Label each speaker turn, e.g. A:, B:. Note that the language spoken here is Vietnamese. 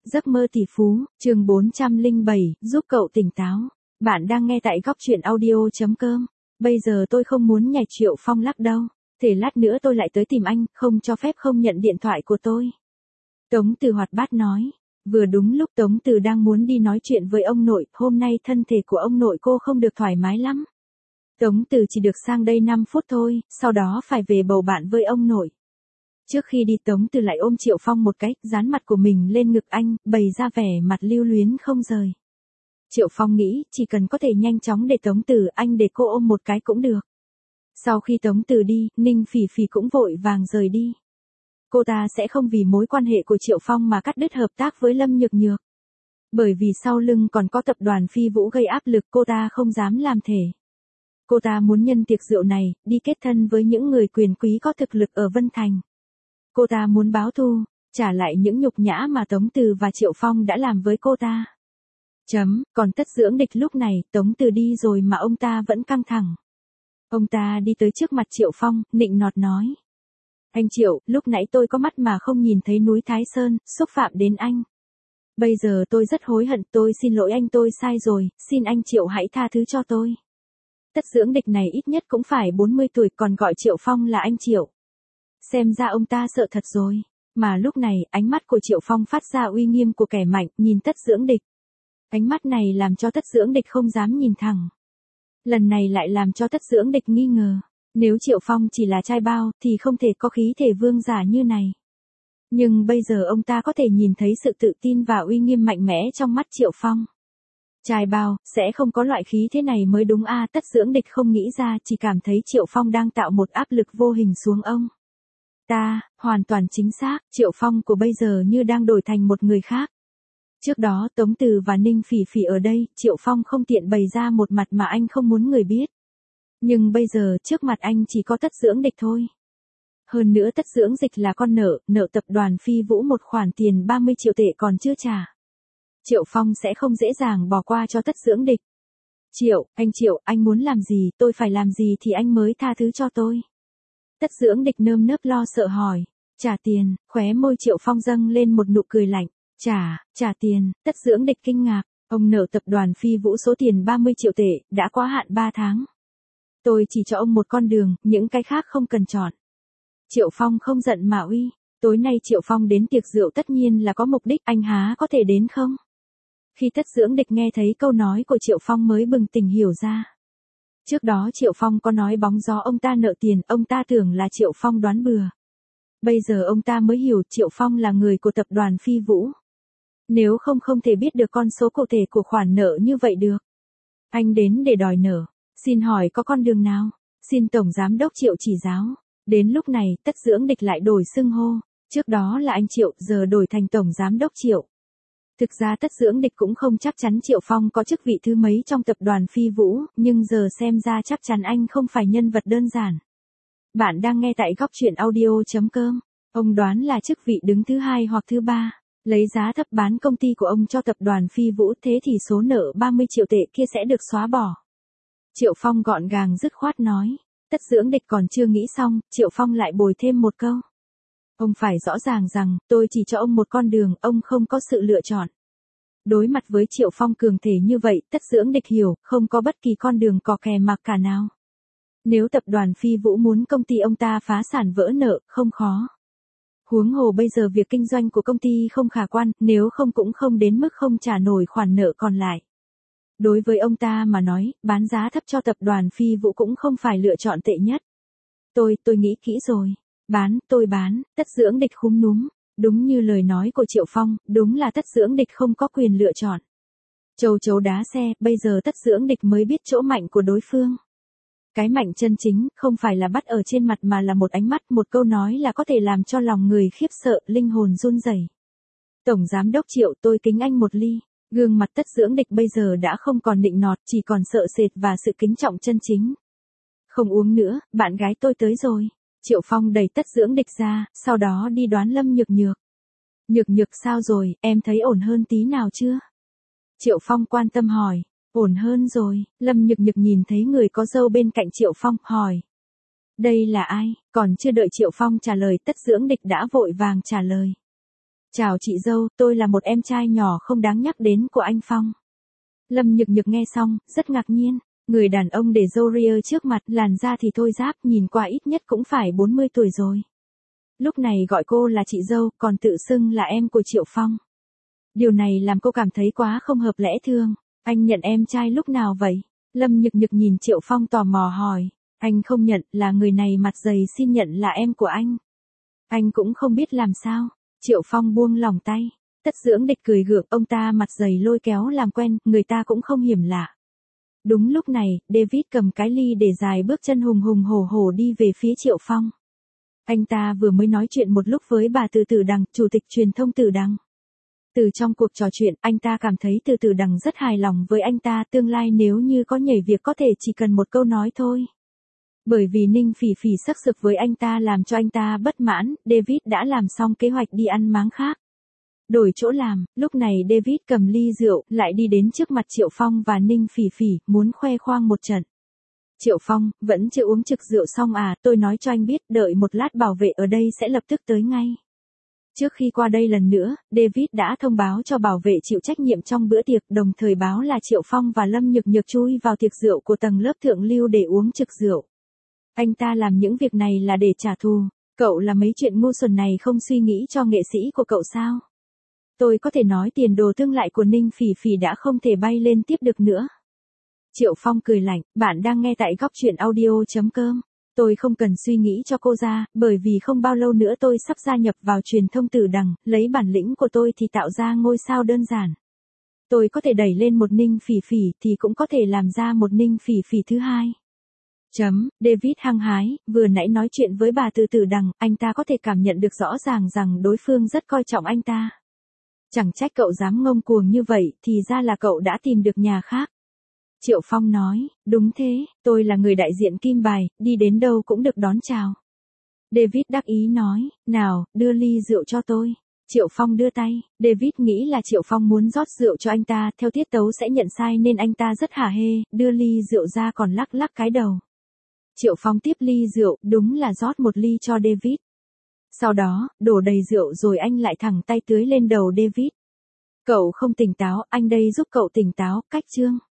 A: Giấc mơ tỷ phú, chương 407, giúp cậu tỉnh táo. Bạn đang nghe tại góc truyện audio.com. Bây giờ tôi không muốn nhảy Triệu Phong lắc đâu. Thể lát nữa tôi lại tới tìm anh, không cho phép không nhận điện thoại của tôi. Tống Từ hoạt bát nói. Vừa đúng lúc Tống Từ đang muốn đi nói chuyện với ông nội, hôm nay thân thể của ông nội cô không được thoải mái lắm. Tống Từ chỉ được sang đây 5 phút thôi, sau đó phải về bầu bạn với ông nội. Trước khi đi Tống Từ lại ôm Triệu Phong một cái, dán mặt của mình lên ngực anh, bày ra vẻ mặt lưu luyến không rời. Triệu Phong nghĩ, chỉ cần có thể nhanh chóng để Tống Từ, anh để cô ôm một cái cũng được. Sau khi Tống Từ đi, Ninh Phỉ Phỉ cũng vội vàng rời đi. Cô ta sẽ không vì mối quan hệ của Triệu Phong mà cắt đứt hợp tác với Lâm Nhược Nhược. Bởi vì sau lưng còn có tập đoàn Phi Vũ gây áp lực, cô ta không dám làm thể. Cô ta muốn nhân tiệc rượu này, đi kết thân với những người quyền quý có thực lực ở Vân Thành. Cô ta muốn báo thù, trả lại những nhục nhã mà Tống Từ và Triệu Phong đã làm với cô ta. Còn Tất Dưỡng Địch lúc này, Tống Từ đi rồi mà ông ta vẫn căng thẳng. Ông ta đi tới trước mặt Triệu Phong, nịnh nọt nói. Anh Triệu, lúc nãy tôi có mắt mà không nhìn thấy núi Thái Sơn, xúc phạm đến anh. Bây giờ tôi rất hối hận, tôi xin lỗi anh, tôi sai rồi, xin anh Triệu hãy tha thứ cho tôi. Tất Dưỡng Địch này ít nhất cũng phải 40 tuổi, còn gọi Triệu Phong là anh Triệu. Xem ra ông ta sợ thật rồi. Mà lúc này, ánh mắt của Triệu Phong phát ra uy nghiêm của kẻ mạnh, nhìn Tất Dưỡng Địch. Ánh mắt này làm cho Tất Dưỡng Địch không dám nhìn thẳng. Lần này lại làm cho Tất Dưỡng Địch nghi ngờ. Nếu Triệu Phong chỉ là trai bao, thì không thể có khí thể vương giả như này. Nhưng bây giờ ông ta có thể nhìn thấy sự tự tin và uy nghiêm mạnh mẽ trong mắt Triệu Phong. Trai bao, sẽ không có loại khí thế này mới đúng a. Tất Dưỡng Địch không nghĩ ra, chỉ cảm thấy Triệu Phong đang tạo một áp lực vô hình xuống ông. Hoàn toàn chính xác, Triệu Phong của bây giờ như đang đổi thành một người khác. Trước đó Tống Từ và Ninh Phỉ Phỉ ở đây, Triệu Phong không tiện bày ra một mặt mà anh không muốn người biết. Nhưng bây giờ trước mặt anh chỉ có Tất Dưỡng Địch thôi. Hơn nữa Tất Dưỡng Địch là con nợ tập đoàn Phi Vũ một khoản tiền 30 triệu tệ còn chưa trả. Triệu Phong sẽ không dễ dàng bỏ qua cho Tất Dưỡng Địch. Triệu, anh muốn làm gì, tôi phải làm gì thì anh mới tha thứ cho tôi. Tất Dưỡng Địch nơm nớp lo sợ hỏi. Trả tiền, khóe môi Triệu Phong dâng lên một nụ cười lạnh. Trả tiền, Tất Dưỡng Địch kinh ngạc. Ông nợ tập đoàn Phi Vũ số tiền 30 triệu tệ, đã quá hạn 3 tháng. Tôi chỉ cho ông một con đường, những cái khác không cần chọn. Triệu Phong không giận mà uy. Tối nay Triệu Phong đến tiệc rượu tất nhiên là có mục đích, anh há có thể đến không? Khi Tất Dưỡng Địch nghe thấy câu nói của Triệu Phong mới bừng tỉnh hiểu ra. Trước đó Triệu Phong có nói bóng gió ông ta nợ tiền, ông ta tưởng là Triệu Phong đoán bừa. Bây giờ ông ta mới hiểu Triệu Phong là người của tập đoàn Phi Vũ. Nếu không thể biết được con số cụ thể của khoản nợ như vậy được. Anh đến để đòi nợ. Xin hỏi có con đường nào? Xin Tổng Giám đốc Triệu chỉ giáo. Đến lúc này, Tất Dưỡng Địch lại đổi xưng hô. Trước đó là anh Triệu, giờ đổi thành Tổng Giám đốc Triệu. Thực ra Tất Dưỡng Địch cũng không chắc chắn Triệu Phong có chức vị thứ mấy trong tập đoàn Phi Vũ, nhưng giờ xem ra chắc chắn anh không phải nhân vật đơn giản. Bạn đang nghe tại góc truyện audio.com. Ông đoán là chức vị đứng thứ 2 hoặc thứ 3. Lấy giá thấp bán công ty của ông cho tập đoàn Phi Vũ, thế thì số nợ 30 triệu tệ kia sẽ được xóa bỏ. Triệu Phong gọn gàng dứt khoát nói. Tất Dưỡng Địch còn chưa nghĩ xong, Triệu Phong lại bồi thêm một câu. Ông phải rõ ràng rằng, tôi chỉ cho ông một con đường, ông không có sự lựa chọn. Đối mặt với Triệu Phong cường thể như vậy, Tất Dưỡng Địch hiểu, không có bất kỳ con đường cò kè mặc cả nào. Nếu tập đoàn Phi Vũ muốn công ty ông ta phá sản vỡ nợ, không khó. Huống hồ bây giờ việc kinh doanh của công ty không khả quan, nếu không cũng không đến mức không trả nổi khoản nợ còn lại. Đối với ông ta mà nói, bán giá thấp cho tập đoàn Phi Vũ cũng không phải lựa chọn tệ nhất. Tôi nghĩ kỹ rồi. Tôi bán, Tất Dưỡng Địch khúm núm. Đúng như lời nói của Triệu Phong, đúng là Tất Dưỡng Địch không có quyền lựa chọn. Châu chấu đá xe, bây giờ Tất Dưỡng Địch mới biết chỗ mạnh của đối phương. Cái mạnh chân chính, không phải là bắt ở trên mặt mà là một ánh mắt, một câu nói là có thể làm cho lòng người khiếp sợ, linh hồn run rẩy. Tổng Giám đốc Triệu, tôi kính anh một ly. Gương mặt Tất Dưỡng Địch bây giờ đã không còn nịnh nọt, chỉ còn sợ sệt và sự kính trọng chân chính. Không uống nữa, bạn gái tôi tới rồi. Triệu Phong đẩy Tất Dưỡng Địch ra, sau đó đi đoán Lâm Nhược Nhược. Nhược sao rồi, em thấy ổn hơn tí nào chưa? Triệu Phong quan tâm hỏi. Ổn hơn rồi, Lâm Nhược Nhược nhìn thấy người có râu bên cạnh Triệu Phong, hỏi. Đây là ai? Còn chưa đợi Triệu Phong trả lời, Tất Dưỡng Địch đã vội vàng trả lời. Chào chị dâu, tôi là một em trai nhỏ không đáng nhắc đến của anh Phong. Lâm Nhược Nhược nghe xong, rất ngạc nhiên. Người đàn ông để râu ria trước mặt, làn da thì thôi ráp, nhìn qua ít nhất cũng phải 40 tuổi rồi. Lúc này gọi cô là chị dâu, còn tự xưng là em của Triệu Phong. Điều này làm cô cảm thấy quá không hợp lẽ thường. Anh nhận em trai lúc nào vậy? Lâm Nhược Nhược nhìn Triệu Phong tò mò hỏi. Anh không nhận, là người này mặt dày xin nhận là em của anh. Anh cũng không biết làm sao. Triệu Phong buông lỏng tay. Tất Dưỡng Địch cười gượng, ông ta mặt dày lôi kéo làm quen, người ta cũng không hiểm lạ. Đúng lúc này, David cầm cái ly để dài bước chân hùng hùng hổ hổ đi về phía Triệu Phong. Anh ta vừa mới nói chuyện một lúc với bà Từ Tử Đằng, chủ tịch truyền thông Tử Đằng. Từ trong cuộc trò chuyện, anh ta cảm thấy Từ Tử Đằng rất hài lòng với anh ta, tương lai nếu như có nhảy việc có thể chỉ cần một câu nói thôi. Bởi vì Ninh Phỉ Phỉ sắc sực với anh ta làm cho anh ta bất mãn, David đã làm xong kế hoạch đi ăn máng khác. Đổi chỗ làm, lúc này David cầm ly rượu, lại đi đến trước mặt Triệu Phong và Ninh Phỉ Phỉ, muốn khoe khoang một trận. Triệu Phong, vẫn chưa uống trực rượu xong à, tôi nói cho anh biết, đợi một lát bảo vệ ở đây sẽ lập tức tới ngay. Trước khi qua đây lần nữa, David đã thông báo cho bảo vệ chịu trách nhiệm trong bữa tiệc, đồng thời báo là Triệu Phong và Lâm Nhược Nhược chui vào tiệc rượu của tầng lớp thượng lưu để uống trực rượu. Anh ta làm những việc này là để trả thù. Cậu là mấy chuyện ngu xuẩn này không suy nghĩ cho nghệ sĩ của cậu sao? Tôi có thể nói tiền đồ tương lai của Ninh Phỉ Phỉ đã không thể bay lên tiếp được nữa. Triệu Phong cười lạnh, bạn đang nghe tại góc truyện audio.com. Tôi không cần suy nghĩ cho cô ra, bởi vì không bao lâu nữa tôi sắp gia nhập vào truyền thông Tử Đằng, lấy bản lĩnh của tôi thì tạo ra ngôi sao đơn giản. Tôi có thể đẩy lên một Ninh Phỉ Phỉ thì cũng có thể làm ra một Ninh Phỉ Phỉ thứ hai. David hăng hái, vừa nãy nói chuyện với bà Từ Tử Đằng, anh ta có thể cảm nhận được rõ ràng rằng đối phương rất coi trọng anh ta. Chẳng trách cậu dám ngông cuồng như vậy, thì ra là cậu đã tìm được nhà khác. Triệu Phong nói, đúng thế, tôi là người đại diện Kim Bài, đi đến đâu cũng được đón chào. David đắc ý nói, nào, đưa ly rượu cho tôi. Triệu Phong đưa tay, David nghĩ là Triệu Phong muốn rót rượu cho anh ta, theo tiết tấu sẽ nhận sai nên anh ta rất hả hê, đưa ly rượu ra còn lắc lắc cái đầu. Triệu Phong tiếp ly rượu, đúng là rót một ly cho David. Sau đó, đổ đầy rượu rồi anh lại thẳng tay tưới lên đầu David. Cậu không tỉnh táo, anh đây giúp cậu tỉnh táo, cách chương.